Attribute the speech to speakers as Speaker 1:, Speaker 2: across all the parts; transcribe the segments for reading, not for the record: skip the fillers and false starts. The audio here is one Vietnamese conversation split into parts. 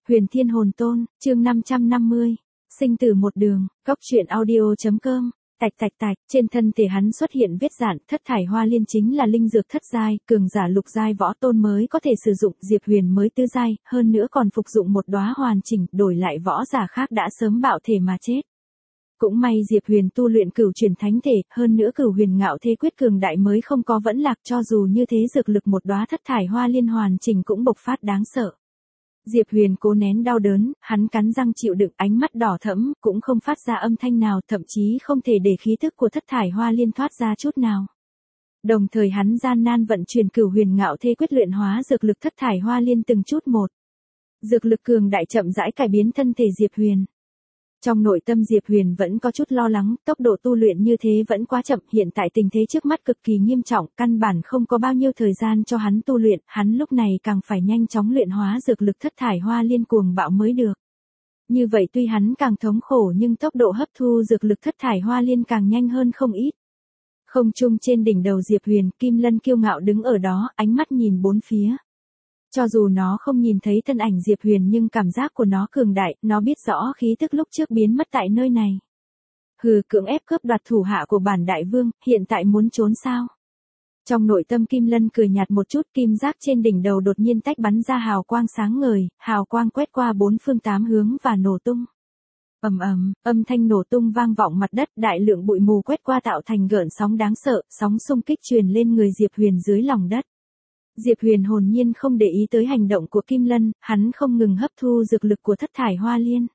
Speaker 1: Huyền Thiên Hồn Tôn, chương 550. Sinh tử một đường, góc truyện audio.com. Tạch tạch tạch, trên thân thể hắn xuất hiện vết rạn, thất thải hoa liên chính là linh dược thất giai, cường giả lục giai võ tôn mới có thể sử dụng, Diệp Huyền mới tứ giai, hơn nữa còn phục dụng một đóa hoàn chỉnh, đổi lại võ giả khác đã sớm bạo thể mà chết. Cũng may Diệp Huyền tu luyện cửu truyền thánh thể, hơn nữa cửu huyền ngạo thế quyết cường đại mới không có vẫn lạc, cho dù như thế dược lực một đóa thất thải hoa liên hoàn chỉnh cũng bộc phát đáng sợ. Diệp Huyền cố nén đau đớn, hắn cắn răng chịu đựng, ánh mắt đỏ thẫm, cũng không phát ra âm thanh nào, thậm chí không thể để khí tức của thất thải hoa liên thoát ra chút nào. Đồng thời hắn gian nan vận chuyển cửu huyền ngạo thế quyết luyện hóa dược lực thất thải hoa liên từng chút một. Dược lực cường đại chậm rãi cải biến thân thể Diệp Huyền. Trong nội tâm Diệp Huyền vẫn có chút lo lắng, tốc độ tu luyện như thế vẫn quá chậm, hiện tại tình thế trước mắt cực kỳ nghiêm trọng, căn bản không có bao nhiêu thời gian cho hắn tu luyện, hắn lúc này càng phải nhanh chóng luyện hóa dược lực thất thải hoa liên cuồng bạo mới được. Như vậy tuy hắn càng thống khổ nhưng tốc độ hấp thu dược lực thất thải hoa liên càng nhanh hơn không ít. Không trung trên đỉnh đầu Diệp Huyền, Kim Lân kiêu ngạo đứng ở đó, ánh mắt nhìn bốn phía. Cho dù nó không nhìn thấy thân ảnh Diệp Huyền nhưng cảm giác của nó cường đại, nó biết rõ khí tức lúc trước biến mất tại nơi này. Hừ, cưỡng ép cướp đoạt thủ hạ của bản đại vương, hiện tại muốn trốn sao? Trong nội tâm Kim Lân cười nhạt một chút, kim giác trên đỉnh đầu đột nhiên tách bắn ra hào quang sáng ngời, hào quang quét qua bốn phương tám hướng và nổ tung. Ầm ầm, âm thanh nổ tung vang vọng mặt đất, đại lượng bụi mù quét qua tạo thành gợn sóng đáng sợ, sóng xung kích truyền lên người Diệp Huyền dưới lòng đất. Diệp Huyền hồn nhiên không để ý tới hành động của Kim Lân, hắn không ngừng hấp thu dược lực của thất thải hoa liên.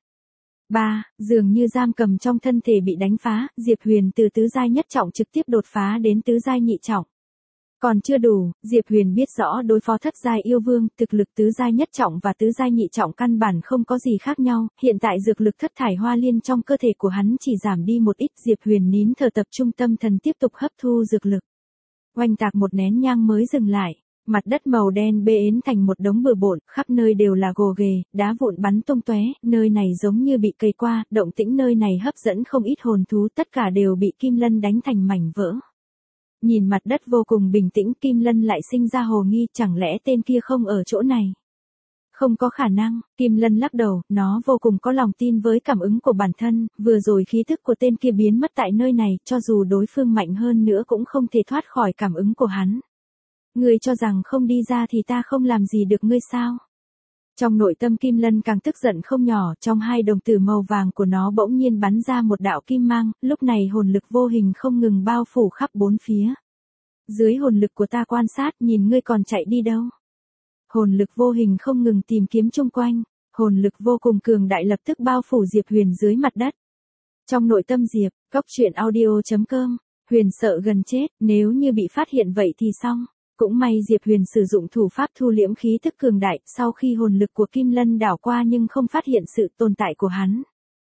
Speaker 1: Dường như giam cầm trong thân thể bị đánh phá, Diệp Huyền từ tứ giai nhất trọng trực tiếp đột phá đến tứ giai nhị trọng. Còn chưa đủ, Diệp Huyền biết rõ đối phó thất giai yêu vương, thực lực tứ giai nhất trọng và tứ giai nhị trọng căn bản không có gì khác nhau, hiện tại dược lực thất thải hoa liên trong cơ thể của hắn chỉ giảm đi một ít, Diệp Huyền nín thở tập trung tâm thần tiếp tục hấp thu dược lực. Oanh tạc một nén nhang mới dừng lại. Mặt đất màu đen bê ến thành một đống bừa bộn, khắp nơi đều là gồ ghề, đá vụn bắn tung tóe, nơi này giống như bị cây qua, động tĩnh nơi này hấp dẫn không ít hồn thú, tất cả đều bị Kim Lân đánh thành mảnh vỡ. Nhìn mặt đất vô cùng bình tĩnh, Kim Lân lại sinh ra hồ nghi, chẳng lẽ tên kia không ở chỗ này? Không có khả năng, Kim Lân lắc đầu, nó vô cùng có lòng tin với cảm ứng của bản thân, vừa rồi khí thức của tên kia biến mất tại nơi này, cho dù đối phương mạnh hơn nữa cũng không thể thoát khỏi cảm ứng của hắn. Ngươi cho rằng không đi ra thì ta không làm gì được ngươi sao? Trong nội tâm Kim Lân càng tức giận không nhỏ, trong hai đồng tử màu vàng của nó bỗng nhiên bắn ra một đạo kim mang, lúc này hồn lực vô hình không ngừng bao phủ khắp bốn phía. Dưới hồn lực của ta quan sát, nhìn ngươi còn chạy đi đâu? Hồn lực vô hình không ngừng tìm kiếm chung quanh, hồn lực vô cùng cường đại lập tức bao phủ Diệp Huyền dưới mặt đất. Trong nội tâm Diệp, góc truyện audio.com, Huyền sợ gần chết, nếu như bị phát hiện vậy thì xong. Cũng may Diệp Huyền sử dụng thủ pháp thu liễm khí tức cường đại, sau khi hồn lực của Kim Lân đảo qua nhưng không phát hiện sự tồn tại của hắn.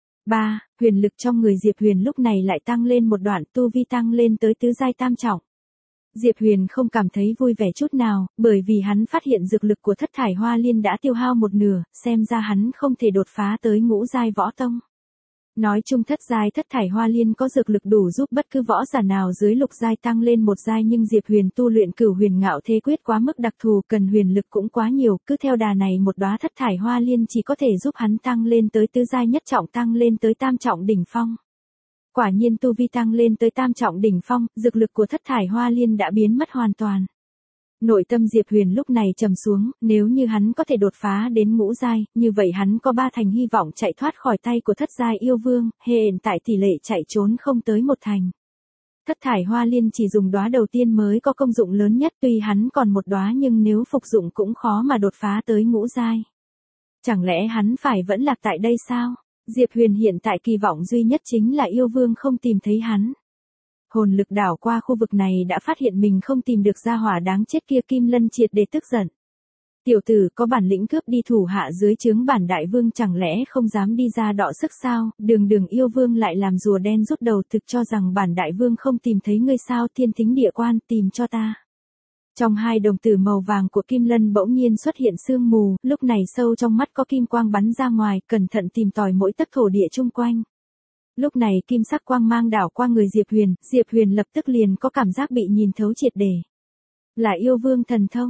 Speaker 1: Huyền lực trong người Diệp Huyền lúc này lại tăng lên một đoạn, tu vi tăng lên tới tứ giai tam trọng. Diệp Huyền không cảm thấy vui vẻ chút nào, bởi vì hắn phát hiện dược lực của thất thải hoa liên đã tiêu hao một nửa, xem ra hắn không thể đột phá tới ngũ giai võ tông. Nói chung thất thải hoa liên có dược lực đủ giúp bất cứ võ giả nào dưới lục giai tăng lên một giai, nhưng Diệp Huyền tu luyện cửu huyền ngạo thế quyết quá mức đặc thù, cần huyền lực cũng quá nhiều, cứ theo đà này một đóa thất thải hoa liên chỉ có thể giúp hắn tăng lên tới tứ giai nhất trọng, tăng lên tới tam trọng đỉnh phong. Quả nhiên tu vi tăng lên tới tam trọng đỉnh phong, dược lực của thất thải hoa liên đã biến mất hoàn toàn. Nội tâm Diệp Huyền lúc này trầm xuống, nếu như hắn có thể đột phá đến ngũ giai, như vậy hắn có 3 thành hy vọng chạy thoát khỏi tay của thất giai yêu vương, hiện tại tỷ lệ chạy trốn không tới 1 thành. Thất thải hoa liên chỉ dùng đóa đầu tiên mới có công dụng lớn nhất, tuy hắn còn một đóa nhưng nếu phục dụng cũng khó mà đột phá tới ngũ giai. Chẳng lẽ hắn phải vẫn lạc tại đây sao? Diệp Huyền hiện tại kỳ vọng duy nhất chính là yêu vương không tìm thấy hắn. Hồn lực đảo qua khu vực này đã phát hiện mình không tìm được gia hỏa đáng chết kia, Kim Lân triệt để tức giận. Tiểu tử có bản lĩnh cướp đi thủ hạ dưới trướng bản đại vương, chẳng lẽ không dám đi ra đọ sức sao? Đường yêu vương lại làm rùa đen rút đầu, thực cho rằng bản đại vương không tìm thấy ngươi sao? Thiên thính địa quan, tìm cho ta. Trong hai đồng tử màu vàng của Kim Lân bỗng nhiên xuất hiện sương mù, lúc này sâu trong mắt có kim quang bắn ra ngoài, cẩn thận tìm tòi mỗi tấc thổ địa chung quanh. Lúc này kim sắc quang mang đảo qua người Diệp Huyền lập tức liền có cảm giác bị nhìn thấu triệt để. Là yêu vương thần thông.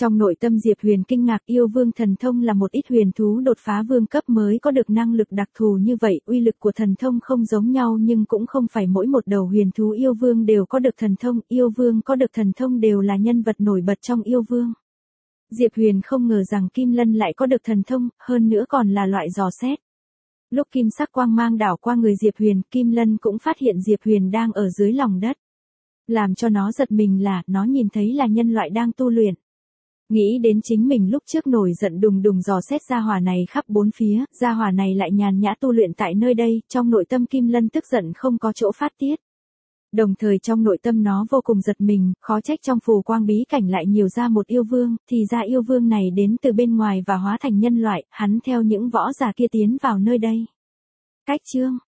Speaker 1: Trong nội tâm Diệp Huyền kinh ngạc, yêu vương thần thông là một ít huyền thú đột phá vương cấp mới có được năng lực đặc thù như vậy, uy lực của thần thông không giống nhau nhưng cũng không phải mỗi một đầu huyền thú yêu vương đều có được thần thông, yêu vương có được thần thông đều là nhân vật nổi bật trong yêu vương. Diệp Huyền không ngờ rằng Kim Lân lại có được thần thông, hơn nữa còn là loại dò xét. Lúc kim sắc quang mang đảo qua người Diệp Huyền, Kim Lân cũng phát hiện Diệp Huyền đang ở dưới lòng đất. Làm cho nó giật mình là, nó nhìn thấy là nhân loại đang tu luyện. Nghĩ đến chính mình lúc trước nổi giận đùng đùng dò xét gia hỏa này khắp bốn phía, gia hỏa này lại nhàn nhã tu luyện tại nơi đây, trong nội tâm Kim Lân tức giận không có chỗ phát tiết. Đồng thời trong nội tâm nó vô cùng giật mình, khó trách trong phù quang bí cảnh lại nhiều ra một yêu vương, thì ra yêu vương này đến từ bên ngoài và hóa thành nhân loại, hắn theo những võ giả kia tiến vào nơi đây. Cách chương